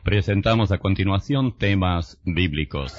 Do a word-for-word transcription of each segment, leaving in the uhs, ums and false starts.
Presentamos a continuación temas bíblicos.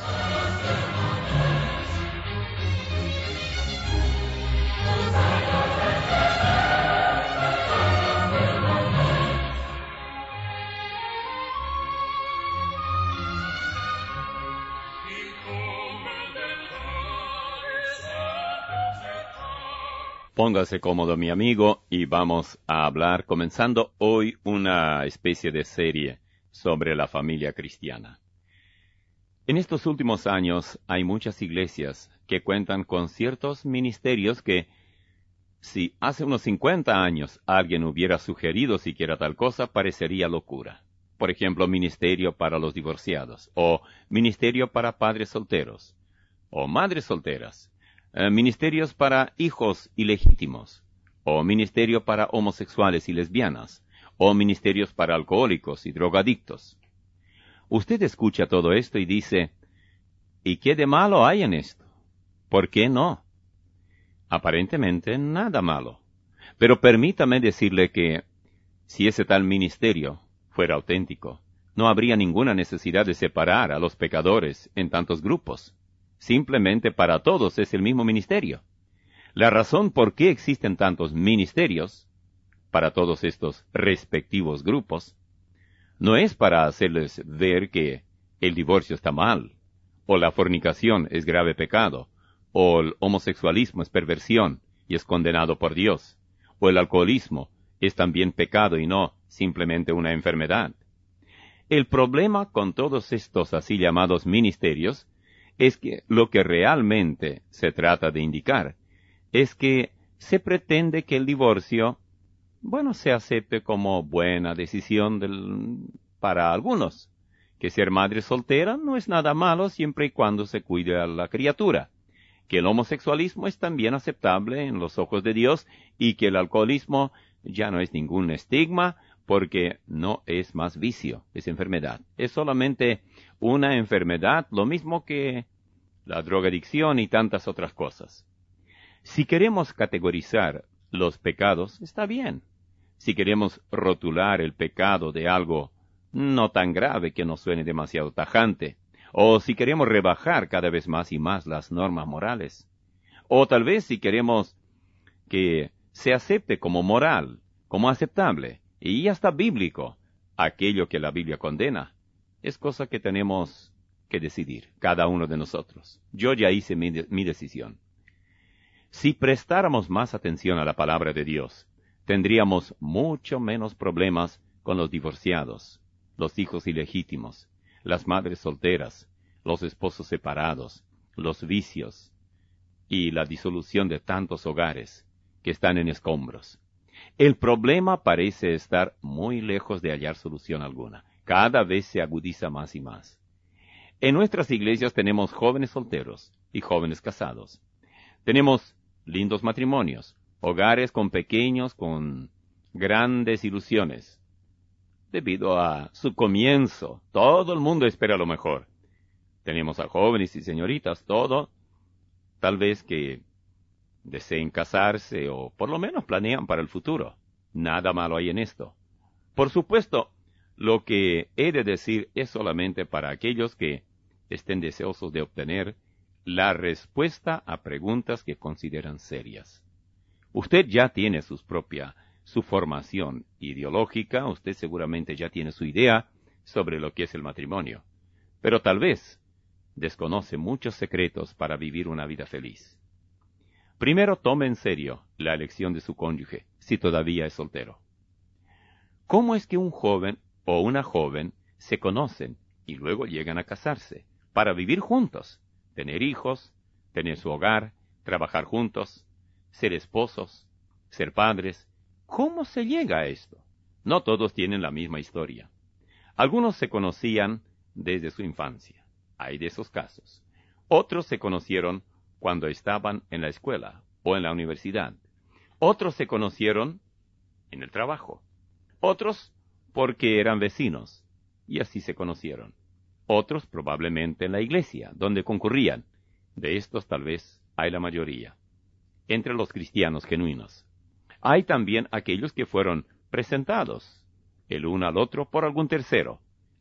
Póngase cómodo, mi amigo, y vamos a hablar, comenzando hoy, una especie de serie sobre la familia cristiana. En estos últimos años hay muchas iglesias que cuentan con ciertos ministerios que, si hace unos cincuenta años alguien hubiera sugerido siquiera tal cosa, parecería locura. Por ejemplo, ministerio para los divorciados, o ministerio para padres solteros, o madres solteras. Eh, ministerios para hijos ilegítimos, o ministerio para homosexuales y lesbianas, o ministerios para alcohólicos y drogadictos. Usted escucha todo esto y dice, ¿y qué de malo hay en esto? ¿Por qué no? Aparentemente nada malo. Pero permítame decirle que, si ese tal ministerio fuera auténtico, no habría ninguna necesidad de separar a los pecadores en tantos grupos. Simplemente para todos es el mismo ministerio. La razón por qué existen tantos ministerios para todos estos respectivos grupos no es para hacerles ver que el divorcio está mal, o la fornicación es grave pecado, o el homosexualismo es perversión y es condenado por Dios, o el alcoholismo es también pecado y no simplemente una enfermedad. El problema con todos estos así llamados ministerios es que lo que realmente se trata de indicar es que se pretende que el divorcio, bueno, se acepte como buena decisión del, para algunos, que ser madre soltera no es nada malo siempre y cuando se cuide a la criatura, que el homosexualismo es también aceptable en los ojos de Dios y que el alcoholismo ya no es ningún estigma porque no es más vicio, es enfermedad. Es solamente una enfermedad, lo mismo que la drogadicción y tantas otras cosas. Si queremos categorizar los pecados, está bien. Si queremos rotular el pecado de algo no tan grave que nos suene demasiado tajante, o si queremos rebajar cada vez más y más las normas morales, o tal vez si queremos que se acepte como moral, como aceptable, y hasta bíblico, aquello que la Biblia condena, es cosa que tenemos que decidir, cada uno de nosotros. Yo ya hice mi, de- mi decisión. Si prestáramos más atención a la palabra de Dios, tendríamos mucho menos problemas con los divorciados, los hijos ilegítimos, las madres solteras, los esposos separados, los vicios y la disolución de tantos hogares que están en escombros. El problema parece estar muy lejos de hallar solución alguna. Cada vez se agudiza más y más. En nuestras iglesias tenemos jóvenes solteros y jóvenes casados. Tenemos lindos matrimonios, hogares con pequeños, con grandes ilusiones. Debido a su comienzo, todo el mundo espera lo mejor. Tenemos a jóvenes y señoritas, todo, tal vez que deseen casarse o por lo menos planean para el futuro. Nada malo hay en esto. Por supuesto, lo que he de decir es solamente para aquellos que estén deseosos de obtener la respuesta a preguntas que consideran serias. Usted ya tiene su propia, su formación ideológica, usted seguramente ya tiene su idea sobre lo que es el matrimonio, pero tal vez desconoce muchos secretos para vivir una vida feliz. Primero tome en serio la elección de su cónyuge, si todavía es soltero. ¿Cómo es que un joven o una joven se conocen y luego llegan a casarse para vivir juntos, tener hijos, tener su hogar, trabajar juntos, ser esposos, ser padres? ¿Cómo se llega a esto? No todos tienen la misma historia. Algunos se conocían desde su infancia. Hay de esos casos. Otros se conocieron cuando estaban en la escuela o en la universidad. Otros se conocieron en el trabajo. Otros porque eran vecinos, y así se conocieron. Otros probablemente en la iglesia, donde concurrían. De estos tal vez hay la mayoría. Entre los cristianos genuinos. Hay también aquellos que fueron presentados, el uno al otro por algún tercero.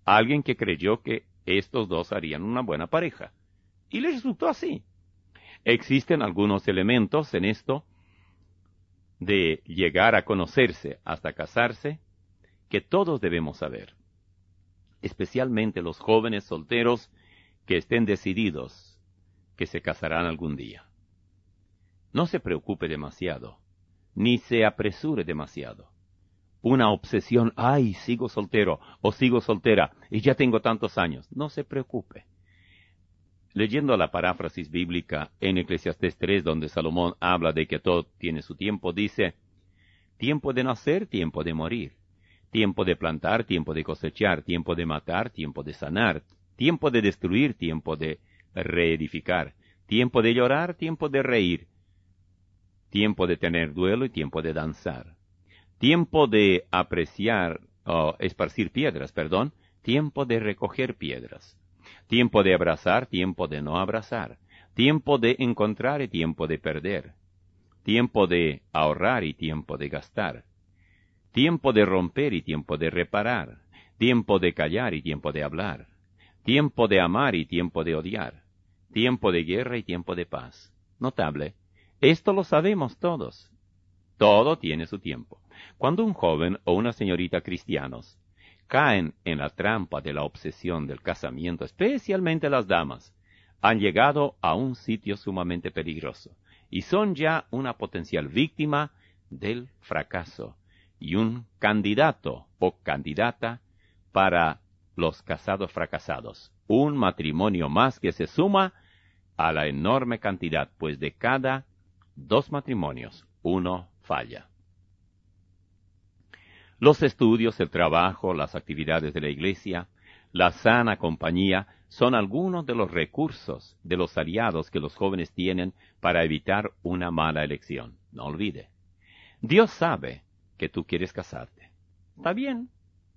alguien que creyó que estos dos harían una buena pareja. Y le resultó así. Existen algunos elementos en esto de llegar a conocerse hasta casarse que todos debemos saber, especialmente los jóvenes solteros que estén decididos que se casarán algún día. No se preocupe demasiado, ni se apresure demasiado. Una obsesión, ay, sigo soltero o sigo soltera y ya tengo tantos años. No se preocupe. Leyendo la paráfrasis bíblica en Eclesiastés tres, donde Salomón habla de que todo tiene su tiempo, dice, tiempo de nacer, tiempo de morir, tiempo de plantar, tiempo de cosechar, tiempo de matar, tiempo de sanar, tiempo de destruir, tiempo de reedificar, tiempo de llorar, tiempo de reír, tiempo de tener duelo y tiempo de danzar, tiempo de apreciar, o esparcir piedras, perdón, tiempo de recoger piedras, tiempo de abrazar, tiempo de no abrazar, tiempo de encontrar y tiempo de perder, tiempo de ahorrar y tiempo de gastar, tiempo de romper y tiempo de reparar, tiempo de callar y tiempo de hablar, tiempo de amar y tiempo de odiar, tiempo de guerra y tiempo de paz. Notable, esto lo sabemos todos. Todo tiene su tiempo. Cuando un joven o una señorita cristianos caen en la trampa de la obsesión del casamiento, especialmente las damas, han llegado a un sitio sumamente peligroso y son ya una potencial víctima del fracaso y un candidato o candidata para los casados fracasados. Un matrimonio más que se suma a la enorme cantidad, pues de cada dos matrimonios, uno falla. Los estudios, el trabajo, las actividades de la iglesia, la sana compañía, son algunos de los recursos, de los aliados que los jóvenes tienen para evitar una mala elección. No olvide, Dios sabe que tú quieres casarte. Está bien.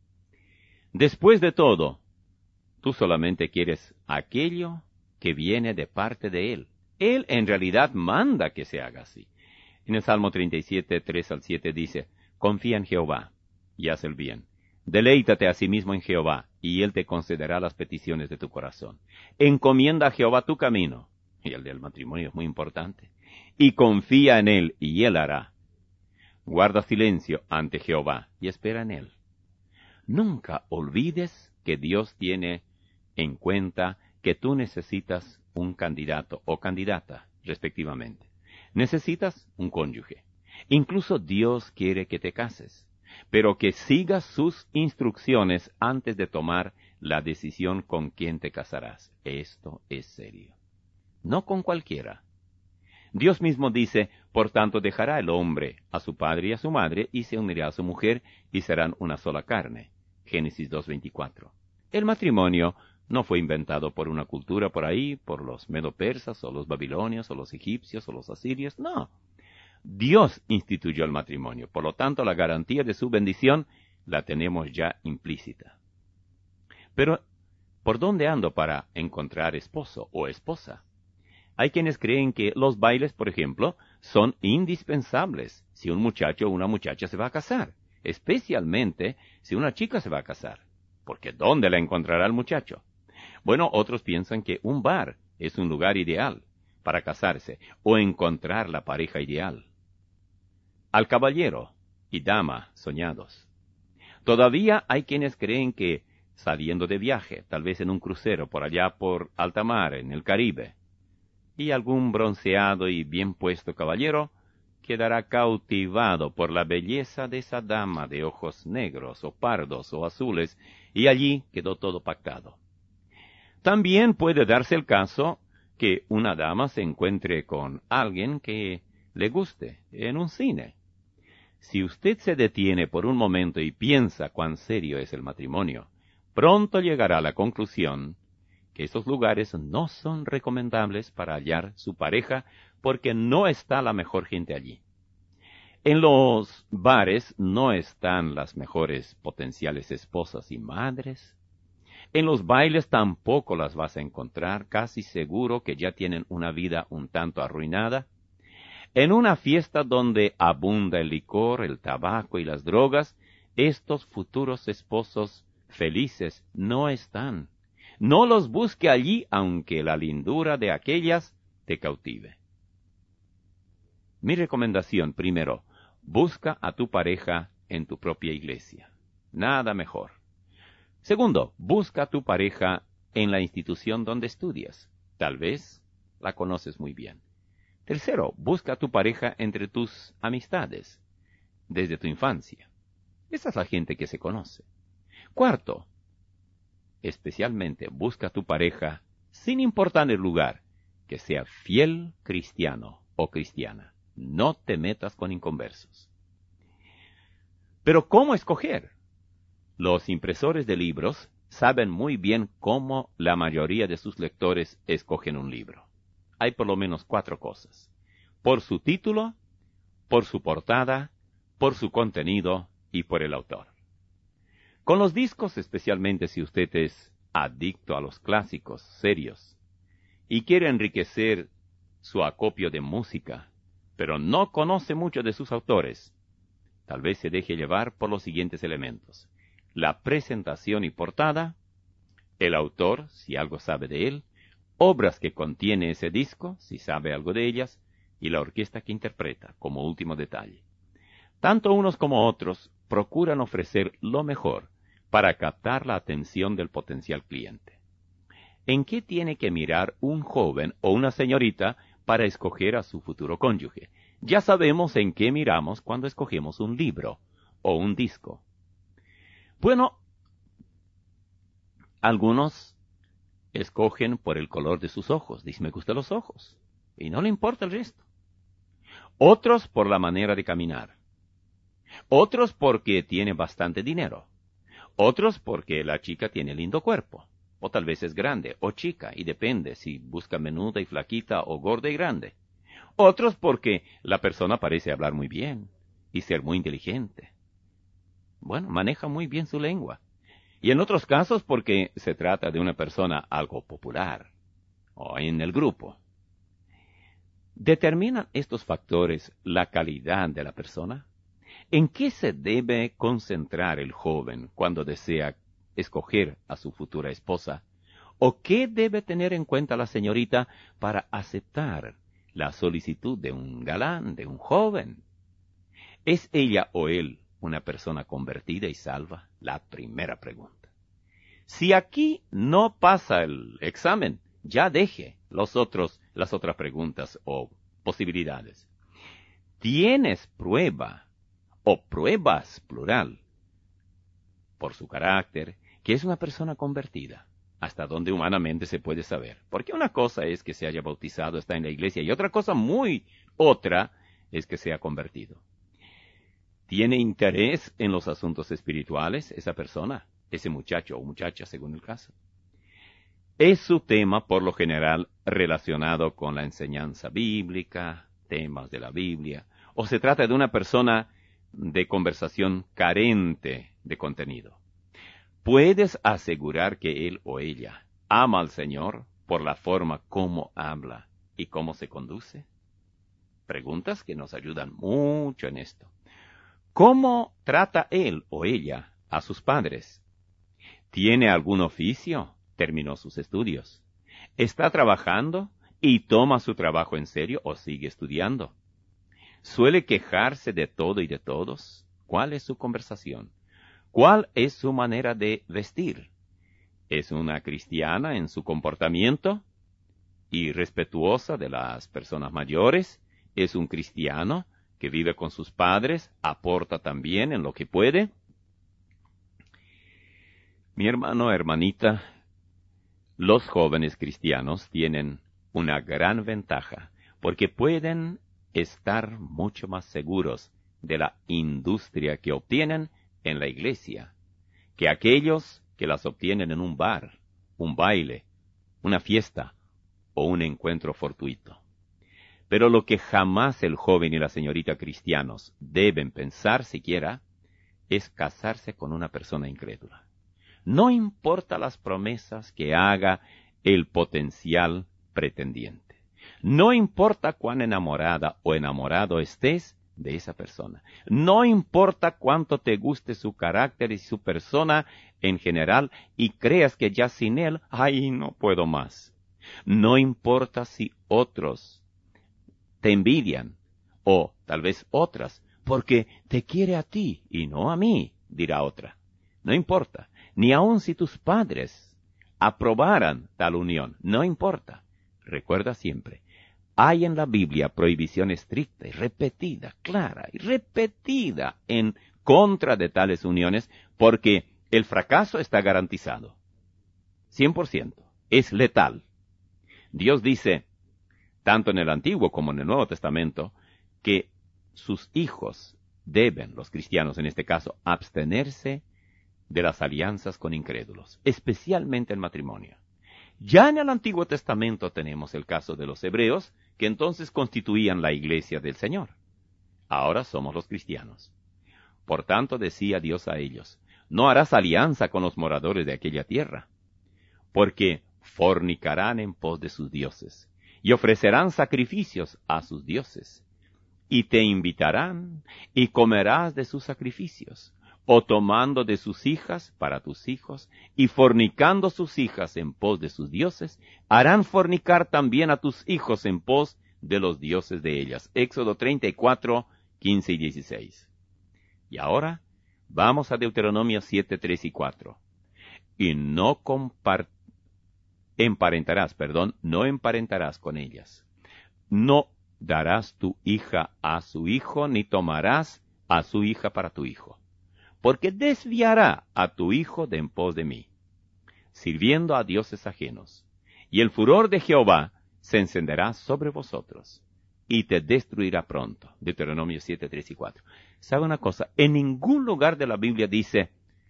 Después de todo, tú solamente quieres aquello que viene de parte de Él. Él en realidad manda que se haga así. En el Salmo treinta y siete, tres al siete dice, confía en Jehová y haz el bien. Deleítate a sí mismo en Jehová, y Él te concederá las peticiones de tu corazón. Encomienda a Jehová tu camino, y el del matrimonio es muy importante, y confía en Él, y Él hará. Guarda silencio ante Jehová, y espera en Él. Nunca olvides que Dios tiene en cuenta que tú necesitas un candidato o candidata, respectivamente. Necesitas un cónyuge. Incluso Dios quiere que te cases, pero que sigas sus instrucciones antes de tomar la decisión con quién te casarás. Esto es serio. No con cualquiera. Dios mismo dice, por tanto dejará el hombre a su padre y a su madre, y se unirá a su mujer, y serán una sola carne. Génesis dos veinticuatro. El matrimonio no fue inventado por una cultura por ahí, por los medo-persas, o los babilonios, o los egipcios, o los asirios. No. Dios instituyó el matrimonio, por lo tanto la garantía de su bendición la tenemos ya implícita. Pero, ¿por dónde ando para encontrar esposo o esposa? Hay quienes creen que los bailes, por ejemplo, son indispensables si un muchacho o una muchacha se va a casar, especialmente si una chica se va a casar, porque ¿dónde la encontrará el muchacho? Bueno, otros piensan que un bar es un lugar ideal para casarse o encontrar la pareja ideal. Al caballero y dama soñados. Todavía hay quienes creen que saliendo de viaje, tal vez en un crucero por allá por alta mar, en el Caribe, y algún bronceado y bien puesto caballero quedará cautivado por la belleza de esa dama de ojos negros o pardos o azules, y allí quedó todo pactado. También puede darse el caso que una dama se encuentre con alguien que le guste en un cine. Si usted se detiene por un momento y piensa cuán serio es el matrimonio, pronto llegará a la conclusión que esos lugares no son recomendables para hallar su pareja porque no está la mejor gente allí. En los bares no están las mejores potenciales esposas y madres. En los bailes tampoco las vas a encontrar, casi seguro que ya tienen una vida un tanto arruinada. En una fiesta donde abunda el licor, el tabaco y las drogas, estos futuros esposos felices no están. No los busque allí, aunque la lindura de aquellas te cautive. Mi recomendación, primero, busca a tu pareja en tu propia iglesia. Nada mejor. Segundo, busca a tu pareja en la institución donde estudias. Tal vez la conoces muy bien. Tercero, busca a tu pareja entre tus amistades, desde tu infancia. Esa es la gente que se conoce. Cuarto, especialmente busca a tu pareja, sin importar el lugar, que sea fiel cristiano o cristiana. No te metas con inconversos. Pero ¿cómo escoger? Los impresores de libros saben muy bien cómo la mayoría de sus lectores escogen un libro. Hay por lo menos cuatro cosas: por su título, por su portada, por su contenido y por el autor. Con los discos, especialmente si usted es adicto a los clásicos serios y quiere enriquecer su acopio de música, pero no conoce mucho de sus autores, tal vez se deje llevar por los siguientes elementos: la presentación y portada, el autor, si algo sabe de él, obras que contiene ese disco, si sabe algo de ellas, y la orquesta que interpreta, como último detalle. Tanto unos como otros procuran ofrecer lo mejor para captar la atención del potencial cliente. ¿En qué tiene que mirar un joven o una señorita para escoger a su futuro cónyuge? Ya sabemos en qué miramos cuando escogemos un libro o un disco. Bueno, algunos escogen por el color de sus ojos. Dicen, me gustan los ojos, y no le importa el resto. Otros por la manera de caminar. Otros porque tiene bastante dinero. Otros porque la chica tiene lindo cuerpo. O tal vez es grande o chica, y depende si busca menuda y flaquita o gorda y grande. Otros porque la persona parece hablar muy bien y ser muy inteligente. Bueno, maneja muy bien su lengua. Y en otros casos porque se trata de una persona algo popular o en el grupo. ¿Determinan estos factores la calidad de la persona? ¿En qué se debe concentrar el joven cuando desea escoger a su futura esposa? ¿O qué debe tener en cuenta la señorita para aceptar la solicitud de un galán, de un joven? ¿Es ella o él una persona convertida y salva? La primera pregunta. Si aquí no pasa el examen, ya deje los otros, las otras preguntas o posibilidades. ¿Tienes prueba o pruebas, plural, por su carácter, que es una persona convertida? Hasta donde humanamente se puede saber. Porque una cosa es que se haya bautizado, está en la iglesia, y otra cosa muy otra es que sea convertido. ¿Tiene interés en los asuntos espirituales esa persona, ese muchacho o muchacha, según el caso? Es su tema, por lo general, relacionado con la enseñanza bíblica, temas de la Biblia, o se trata de una persona de conversación carente de contenido. ¿Puedes asegurar que él o ella ama al Señor por la forma como habla y cómo se conduce? Preguntas que nos ayudan mucho en esto. ¿Cómo trata él o ella a sus padres? ¿Tiene algún oficio? ¿Terminó sus estudios? ¿Está trabajando y toma su trabajo en serio o sigue estudiando? ¿Suele quejarse de todo y de todos? ¿Cuál es su conversación? ¿Cuál es su manera de vestir? ¿Es una cristiana en su comportamiento y respetuosa de las personas mayores? ¿Es un cristiano que vive con sus padres, aporta también en lo que puede? Mi hermano, hermanita, los jóvenes cristianos tienen una gran ventaja, porque pueden estar mucho más seguros de la industria que obtienen en la iglesia, que aquellos que las obtienen en un bar, un baile, una fiesta o un encuentro fortuito. Pero lo que jamás el joven y la señorita cristianos deben pensar siquiera es casarse con una persona incrédula. No importa las promesas que haga el potencial pretendiente. No importa cuán enamorada o enamorado estés de esa persona. No importa cuánto te guste su carácter y su persona en general y creas que ya sin él, ay, no puedo más. No importa si otros te envidian o tal vez otras, porque te quiere a ti y no a mí, dirá otra. No importa, ni aun si tus padres aprobaran tal unión, no importa. Recuerda siempre, hay en la Biblia prohibición estricta y repetida, clara y repetida en contra de tales uniones, porque el fracaso está garantizado. cien por ciento. Es letal. Dios dice, tanto en el Antiguo como en el Nuevo Testamento, que sus hijos deben, los cristianos en este caso, abstenerse de las alianzas con incrédulos, especialmente el matrimonio. Ya en el Antiguo Testamento tenemos el caso de los hebreos, que entonces constituían la iglesia del Señor. Ahora somos los cristianos. Por tanto, decía Dios a ellos, no harás alianza con los moradores de aquella tierra, porque fornicarán en pos de sus dioses, y ofrecerán sacrificios a sus dioses, y te invitarán, y comerás de sus sacrificios, o tomando de sus hijas para tus hijos, y fornicando sus hijas en pos de sus dioses, harán fornicar también a tus hijos en pos de los dioses de ellas. Éxodo treinta y cuatro, quince y dieciséis. Y ahora, vamos a Deuteronomio siete, tres y cuatro. Y no compar emparentarás, perdón, no emparentarás con ellas. No darás tu hija a su hijo, ni tomarás a su hija para tu hijo, porque desviará a tu hijo de en pos de mí, sirviendo a dioses ajenos. Y el furor de Jehová se encenderá sobre vosotros, y te destruirá pronto. Deuteronomio siete, tres y cuatro. ¿Sabe una cosa? En ningún lugar de la Biblia dice,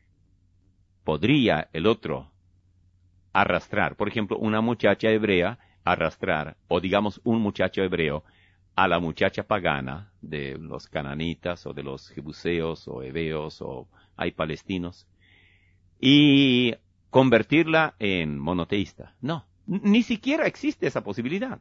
podría el otro arrastrar, por ejemplo, una muchacha hebrea arrastrar, o digamos un muchacho hebreo, a la muchacha pagana de los cananitas o de los jebuseos o heveos o hay palestinos y convertirla en monoteísta. No, ni siquiera existe esa posibilidad.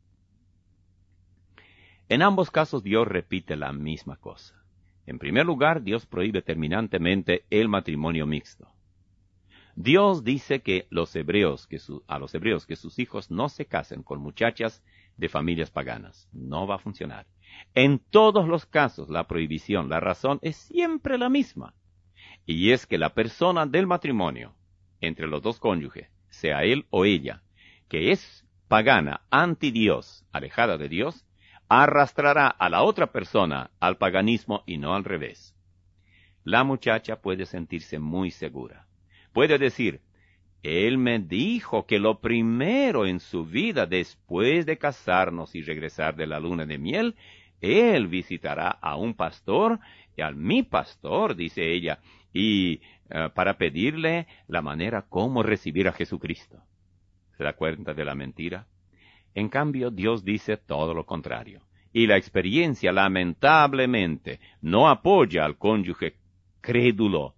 En ambos casos Dios repite la misma cosa. En primer lugar, Dios prohíbe terminantemente el matrimonio mixto. Dios dice que los hebreos, que su, a los hebreos que sus hijos no se casen con muchachas de familias paganas. No va a funcionar. En todos los casos, la prohibición, la razón es siempre la misma. Y es que la persona del matrimonio, entre los dos cónyuges, sea él o ella, que es pagana, anti Dios, alejada de Dios, arrastrará a la otra persona al paganismo y no al revés. La muchacha puede sentirse muy segura. Puede decir, él me dijo que lo primero en su vida, después de casarnos y regresar de la luna de miel, él visitará a un pastor, y a mi pastor, dice ella, y uh, para pedirle la manera como recibir a Jesucristo. ¿Se da cuenta de la mentira? En cambio, Dios dice todo lo contrario. Y la experiencia, lamentablemente, no apoya al cónyuge crédulo,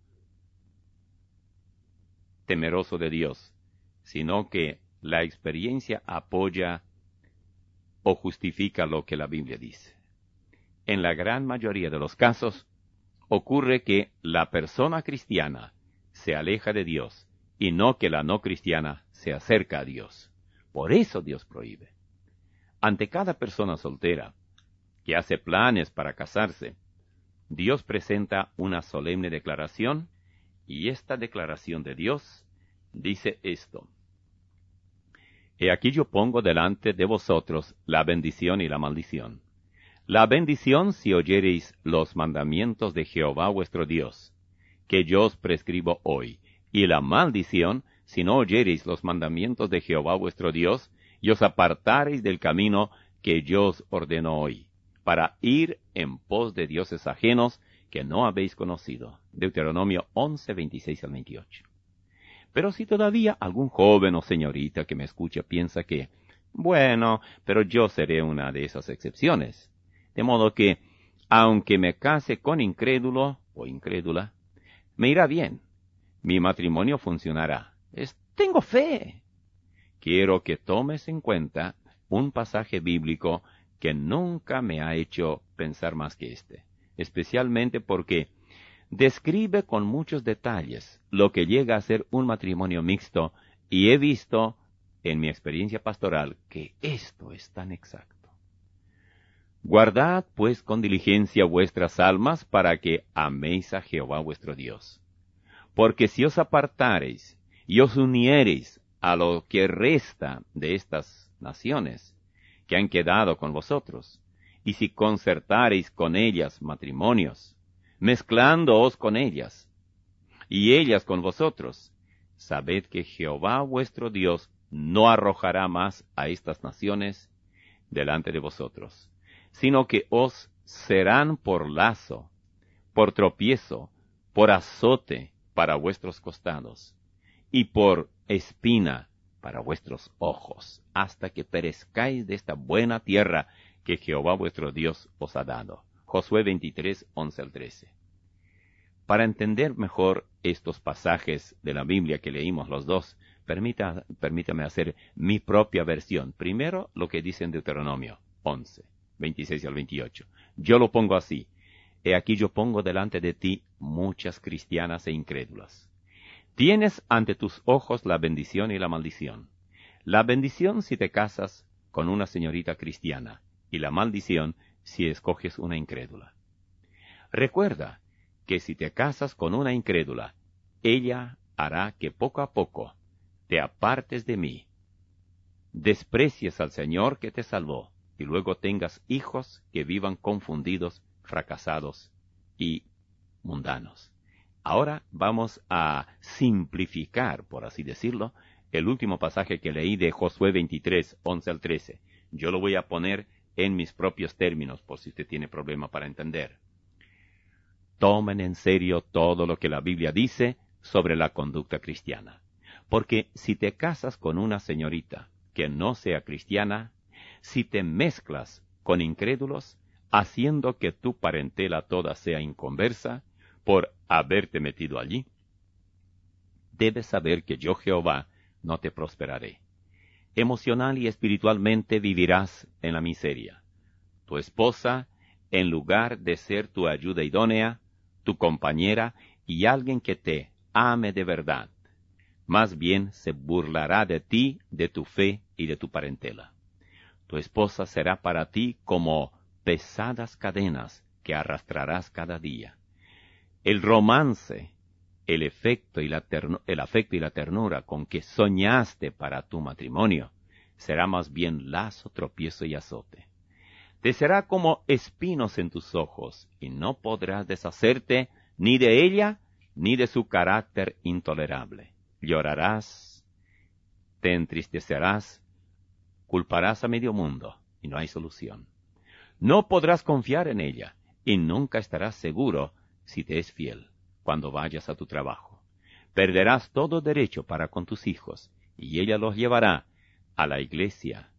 temeroso de Dios, sino que la experiencia apoya o justifica lo que la Biblia dice. En la gran mayoría de los casos, ocurre que la persona cristiana se aleja de Dios y no que la no cristiana se acerca a Dios. Por eso Dios prohíbe. Ante cada persona soltera que hace planes para casarse, Dios presenta una solemne declaración, y esta declaración de Dios dice esto: He aquí yo pongo delante de vosotros la bendición y la maldición. La bendición si oyereis los mandamientos de Jehová vuestro Dios, que yo os prescribo hoy, y la maldición si no oyereis los mandamientos de Jehová vuestro Dios, y os apartareis del camino que yo os ordeno hoy, para ir en pos de dioses ajenos que no habéis conocido. Deuteronomio once, veintiséis al veintiocho. Pero si todavía algún joven o señorita que me escucha piensa que, bueno, pero yo seré una de esas excepciones, de modo que, aunque me case con incrédulo o incrédula, me irá bien, mi matrimonio funcionará, es, tengo fe. Quiero que tomes en cuenta un pasaje bíblico que nunca me ha hecho pensar más que este, especialmente porque describe con muchos detalles lo que llega a ser un matrimonio mixto, y he visto en mi experiencia pastoral que esto es tan exacto. Guardad pues con diligencia vuestras almas para que améis a Jehová vuestro Dios. Porque si os apartareis y os uniereis a lo que resta de estas naciones que han quedado con vosotros, y si concertareis con ellas matrimonios, mezclándoos con ellas, y ellas con vosotros, sabed que Jehová vuestro Dios no arrojará más a estas naciones delante de vosotros, sino que os serán por lazo, por tropiezo, por azote para vuestros costados, y por espina para vuestros ojos, hasta que perezcáis de esta buena tierra que Jehová vuestro Dios os ha dado. Josué veintitrés, once al trece. Para entender mejor estos pasajes de la Biblia que leímos los dos, permita, permítame hacer mi propia versión. Primero, lo que dice en Deuteronomio once, veintiséis al veintiocho. Yo lo pongo así: He aquí yo pongo delante de ti muchas cristianas e incrédulas. Tienes ante tus ojos la bendición y la maldición. La bendición si te casas con una señorita cristiana, y la maldición si escoges una incrédula. Recuerda que si te casas con una incrédula, ella hará que poco a poco te apartes de mí, desprecies al Señor que te salvó, y luego tengas hijos que vivan confundidos, fracasados y mundanos. Ahora vamos a simplificar, por así decirlo, el último pasaje que leí de Josué veintitrés, once al trece. Yo lo voy a poner en mis propios términos, por si usted tiene problema para entender. Tomen en serio todo lo que la Biblia dice sobre la conducta cristiana. Porque si te casas con una señorita que no sea cristiana, si te mezclas con incrédulos, haciendo que tu parentela toda sea inconversa, por haberte metido allí, debes saber que yo, Jehová, no te prosperaré. Emocional y espiritualmente vivirás en la miseria. Tu esposa, en lugar de ser tu ayuda idónea, tu compañera y alguien que te ame de verdad, más bien se burlará de ti, de tu fe y de tu parentela. Tu esposa será para ti como pesadas cadenas que arrastrarás cada día. El romance, el efecto y la ternu- el afecto y la ternura con que soñaste para tu matrimonio, será más bien lazo, tropiezo y azote. Te será como espinos en tus ojos, y no podrás deshacerte ni de ella, ni de su carácter intolerable. Llorarás, te entristecerás, culparás a medio mundo, y no hay solución. No podrás confiar en ella, y nunca estarás seguro si te es fiel cuando vayas a tu trabajo. Perderás todo derecho para con tus hijos, y ella los llevará a la iglesia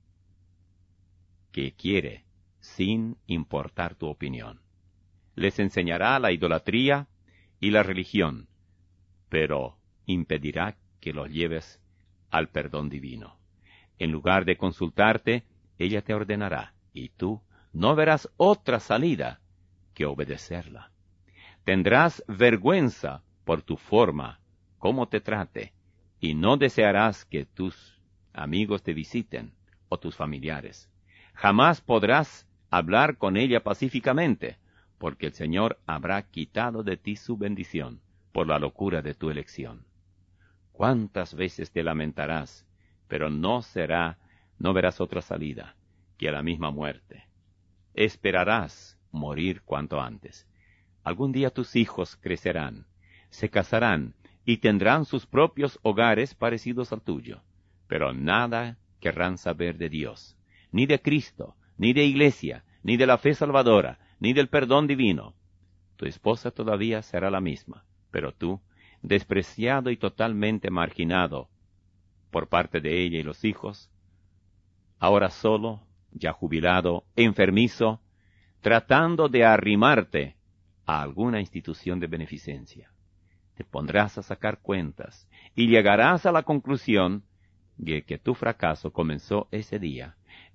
que quiere, sin importar tu opinión. Les enseñará la idolatría y la religión, pero impedirá que los lleves al perdón divino. En lugar de consultarte, ella te ordenará, y tú no verás otra salida que obedecerla. Tendrás vergüenza por tu forma, cómo te trate, y no desearás que tus amigos te visiten o tus familiares. Jamás podrás hablar con ella pacíficamente, porque el Señor habrá quitado de ti su bendición por la locura de tu elección. ¿Cuántas veces te lamentarás? Pero no será, no verás otra salida que la misma muerte. Esperarás morir cuanto antes. Algún día tus hijos crecerán, se casarán y tendrán sus propios hogares parecidos al tuyo, pero nada querrán saber de Dios, ni de Cristo, ni de iglesia, ni de la fe salvadora, ni del perdón divino. Tu esposa todavía será la misma, pero tú, despreciado y totalmente marginado por parte de ella y los hijos, ahora solo, ya jubilado, enfermizo, tratando de arrimarte a alguna institución de beneficencia. Te pondrás a sacar cuentas y llegarás a la conclusión de que tu fracaso comenzó ese día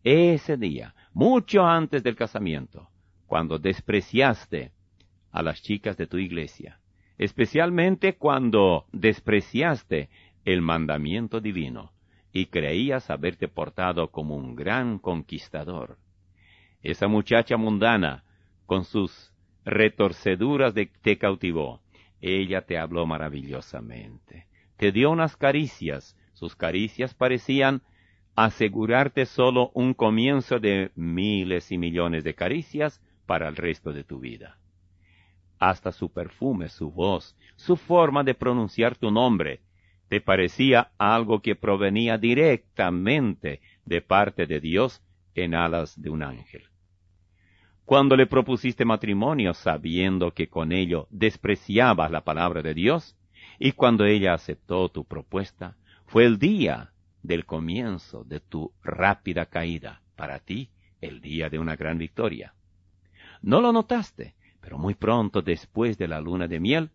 ese día, mucho antes del casamiento, cuando despreciaste a las chicas de tu iglesia, especialmente cuando despreciaste el mandamiento divino y creías haberte portado como un gran conquistador. Esa muchacha mundana, con sus retorceduras de, te cautivó. Ella te habló maravillosamente. Te dio unas caricias. Sus caricias parecían asegurarte solo un comienzo de miles y millones de caricias para el resto de tu vida. Hasta su perfume, su voz, su forma de pronunciar tu nombre, te parecía algo que provenía directamente de parte de Dios en alas de un ángel. Cuando le propusiste matrimonio sabiendo que con ello despreciabas la palabra de Dios, y cuando ella aceptó tu propuesta, fue el día del comienzo de tu rápida caída, para ti el día de una gran victoria. No lo notaste, pero muy pronto después de la luna de miel,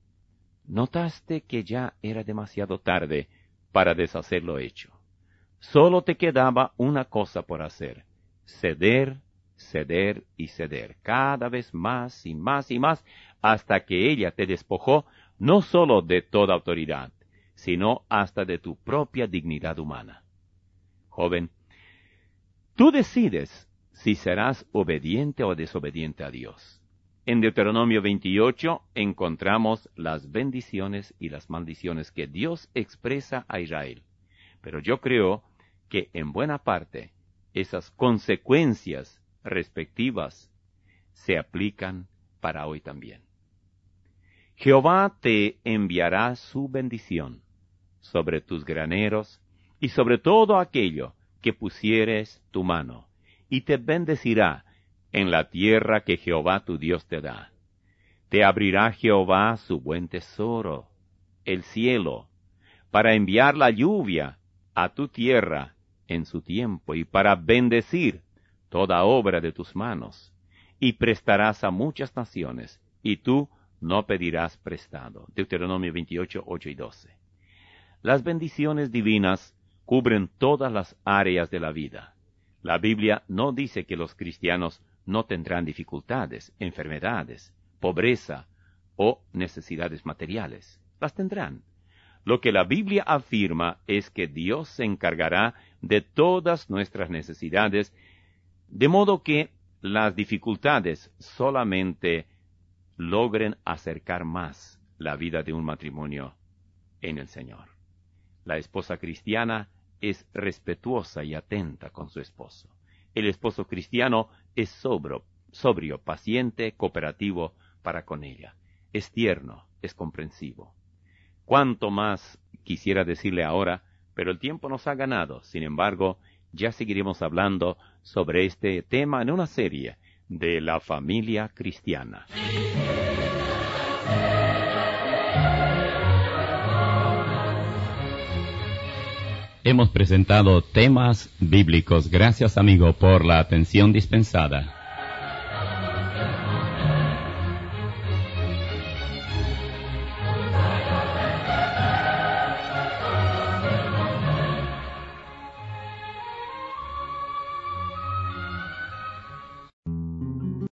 notaste que ya era demasiado tarde para deshacer lo hecho. Solo te quedaba una cosa por hacer: ceder, ceder y ceder, cada vez más y más y más, hasta que ella te despojó no solo de toda autoridad, sino hasta de tu propia dignidad humana. Joven, tú decides si serás obediente o desobediente a Dios. En Deuteronomio veintiocho encontramos las bendiciones y las maldiciones que Dios expresa a Israel. Pero yo creo que en buena parte esas consecuencias respectivas se aplican para hoy también. Jehová te enviará su bendición sobre tus graneros y sobre todo aquello que pusieres tu mano, y te bendecirá en la tierra que Jehová tu Dios te da. Te abrirá Jehová su buen tesoro, el cielo, para enviar la lluvia a tu tierra en su tiempo, y para bendecir toda obra de tus manos, y prestarás a muchas naciones, y tú no pedirás prestado. Deuteronomio veintiocho, ocho y doce. Las bendiciones divinas cubren todas las áreas de la vida. La Biblia no dice que los cristianos no tendrán dificultades, enfermedades, pobreza o necesidades materiales. Las tendrán. Lo que la Biblia afirma es que Dios se encargará de todas nuestras necesidades, de modo que las dificultades solamente logren acercar más la vida de un matrimonio en el Señor. La esposa cristiana es respetuosa y atenta con su esposo. El esposo cristiano es sobrio, sobrio, paciente, cooperativo para con ella. Es tierno, es comprensivo. Cuánto más quisiera decirle ahora, pero el tiempo nos ha ganado. Sin embargo, ya seguiremos hablando sobre este tema en una serie de la familia cristiana. Hemos presentado temas bíblicos. Gracias, amigo, por la atención dispensada.